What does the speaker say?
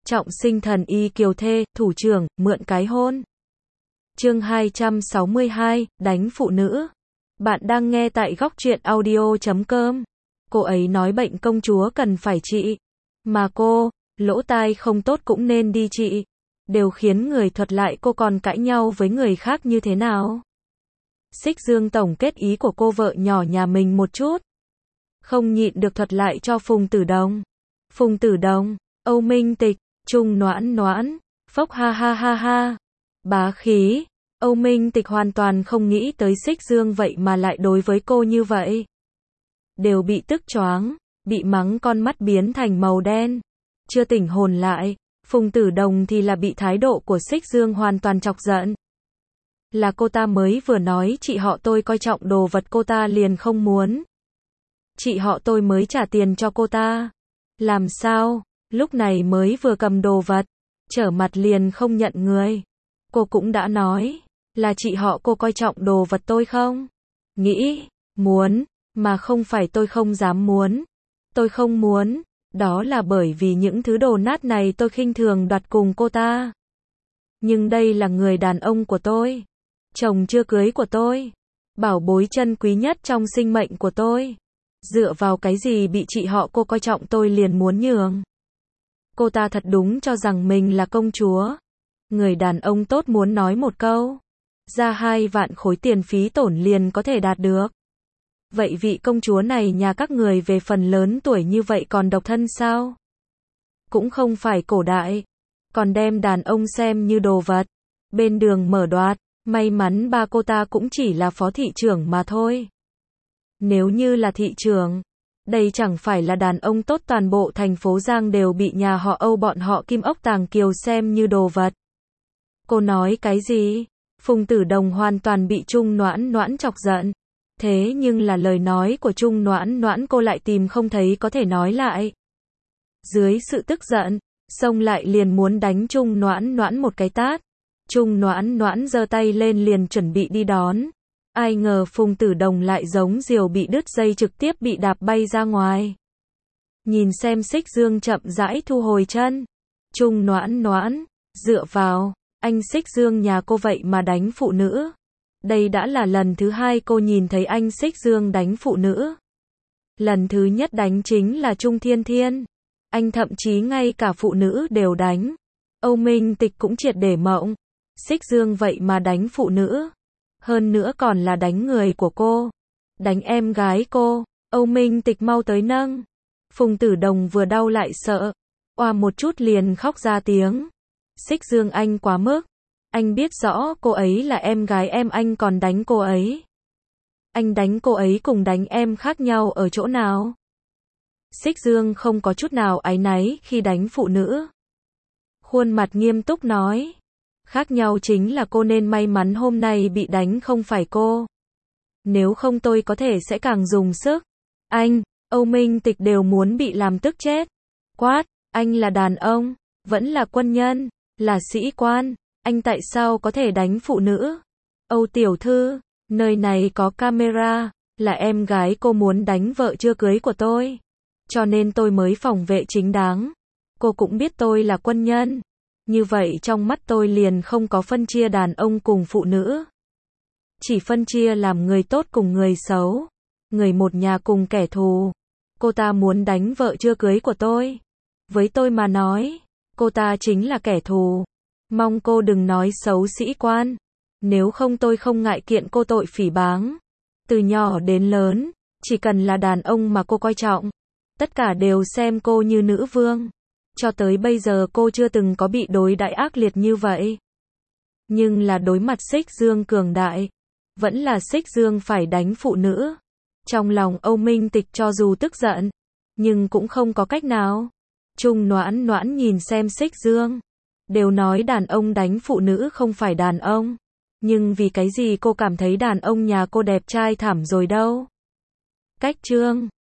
Trọng sinh thần y kiều thê, thủ trưởng, mượn cái hôn. Chương 262, đánh phụ nữ. Bạn đang nghe tại góc truyện audio.com. Cô ấy nói bệnh công chúa cần phải trị. Mà cô, lỗ tai không tốt cũng nên đi trị. Đều khiến người thuật lại cô còn cãi nhau với người khác như thế nào. Xích Dương tổng kết ý của cô vợ nhỏ nhà mình một chút. Không nhịn được thuật lại cho Phùng Tử Đồng. Phùng Tử Đồng, Âu Minh Tịch, Trung Noãn Noãn, phốc ha ha ha ha. Bá khí. Âu Minh Tịch hoàn toàn không nghĩ tới Xích Dương vậy mà lại đối với cô như vậy. Đều bị tức choáng, bị mắng con mắt biến thành màu đen. Chưa tỉnh hồn lại, Phùng Tử Đồng thì là bị thái độ của Xích Dương hoàn toàn chọc giận. Là cô ta mới vừa nói chị họ tôi coi trọng đồ vật cô ta liền không muốn. Chị họ tôi mới trả tiền cho cô ta. Làm sao, lúc này mới vừa cầm đồ vật, trở mặt liền không nhận người. Cô cũng đã nói, là chị họ cô coi trọng đồ vật tôi không? Nghĩ, muốn, mà không phải tôi không dám muốn. Tôi không muốn, đó là bởi vì những thứ đồ nát này tôi khinh thường đoạt cùng cô ta. Nhưng đây là người đàn ông của tôi, chồng chưa cưới của tôi, bảo bối chân quý nhất trong sinh mệnh của tôi. Dựa vào cái gì bị chị họ cô coi trọng tôi liền muốn nhường. Cô ta thật đúng cho rằng mình là công chúa. Người đàn ông tốt muốn nói một câu, ra 2 vạn khối tiền phí tổn liền có thể đạt được. Vậy vị công chúa này nhà các người về phần lớn tuổi như vậy còn độc thân sao? Cũng không phải cổ đại, còn đem đàn ông xem như đồ vật. Bên đường mở đoạt, may mắn ba cô ta cũng chỉ là phó thị trưởng mà thôi. Nếu như là thị trưởng, đây chẳng phải là đàn ông tốt toàn bộ thành phố Giang đều bị nhà họ Âu bọn họ Kim Ốc Tàng Kiều xem như đồ vật. Cô nói cái gì? Phùng Tử Đồng hoàn toàn bị Trung Noãn Noãn chọc giận. Thế nhưng là lời nói của Trung Noãn Noãn cô lại tìm không thấy có thể nói lại. Dưới sự tức giận, xông lại liền muốn đánh Trung Noãn Noãn một cái tát. Trung Noãn Noãn giơ tay lên liền chuẩn bị đi đón. Ai ngờ Phùng Tử Đồng lại giống diều bị đứt dây trực tiếp bị đạp bay ra ngoài. Nhìn xem Xích Dương chậm rãi thu hồi chân. Trung Noãn Noãn, dựa vào, anh Xích Dương nhà cô vậy mà đánh phụ nữ. Đây đã là lần thứ 2 cô nhìn thấy anh Xích Dương đánh phụ nữ. Lần thứ nhất đánh chính là Trung Thiên Thiên. Anh thậm chí ngay cả phụ nữ đều đánh. Âu Minh Tịch cũng triệt để mộng. Xích Dương vậy mà đánh phụ nữ. Hơn nữa còn là đánh người của cô. Đánh em gái cô. Âu Minh Tịch mau tới nâng. Phùng Tử Đồng vừa đau lại sợ. Oa một chút liền khóc ra tiếng. Xích Dương anh quá mức. Anh biết rõ cô ấy là em gái em, anh còn đánh cô ấy. Anh đánh cô ấy cùng đánh em khác nhau ở chỗ nào? Xích Dương không có chút nào áy náy khi đánh phụ nữ. Khuôn mặt nghiêm túc nói. Khác nhau chính là cô nên may mắn hôm nay bị đánh không phải cô. Nếu không tôi có thể sẽ càng dùng sức. Anh, Âu Minh Tịch đều muốn bị làm tức chết. Quát, anh là đàn ông, vẫn là quân nhân, là sĩ quan. Anh tại sao có thể đánh phụ nữ? Âu tiểu thư, nơi này có camera, là em gái cô muốn đánh vợ chưa cưới của tôi. Cho nên tôi mới phòng vệ chính đáng. Cô cũng biết tôi là quân nhân. Như vậy trong mắt tôi liền không có phân chia đàn ông cùng phụ nữ. Chỉ phân chia làm người tốt cùng người xấu. Người một nhà cùng kẻ thù. Cô ta muốn đánh vợ chưa cưới của tôi. Với tôi mà nói, cô ta chính là kẻ thù. Mong cô đừng nói xấu sĩ quan. Nếu không tôi không ngại kiện cô tội phỉ báng. Từ nhỏ đến lớn, chỉ cần là đàn ông mà cô coi trọng, tất cả đều xem cô như nữ vương. Cho tới bây giờ cô chưa từng có bị đối đãi ác liệt như vậy. Nhưng là đối mặt Xích Dương cường đại, vẫn là Xích Dương phải đánh phụ nữ. Trong lòng Âu Minh Tịch cho dù tức giận, nhưng cũng không có cách nào. Trung Noãn Noãn nhìn xem Xích Dương. Đều nói đàn ông đánh phụ nữ không phải đàn ông. Nhưng vì cái gì cô cảm thấy đàn ông nhà cô đẹp trai thảm rồi đâu? Cách chương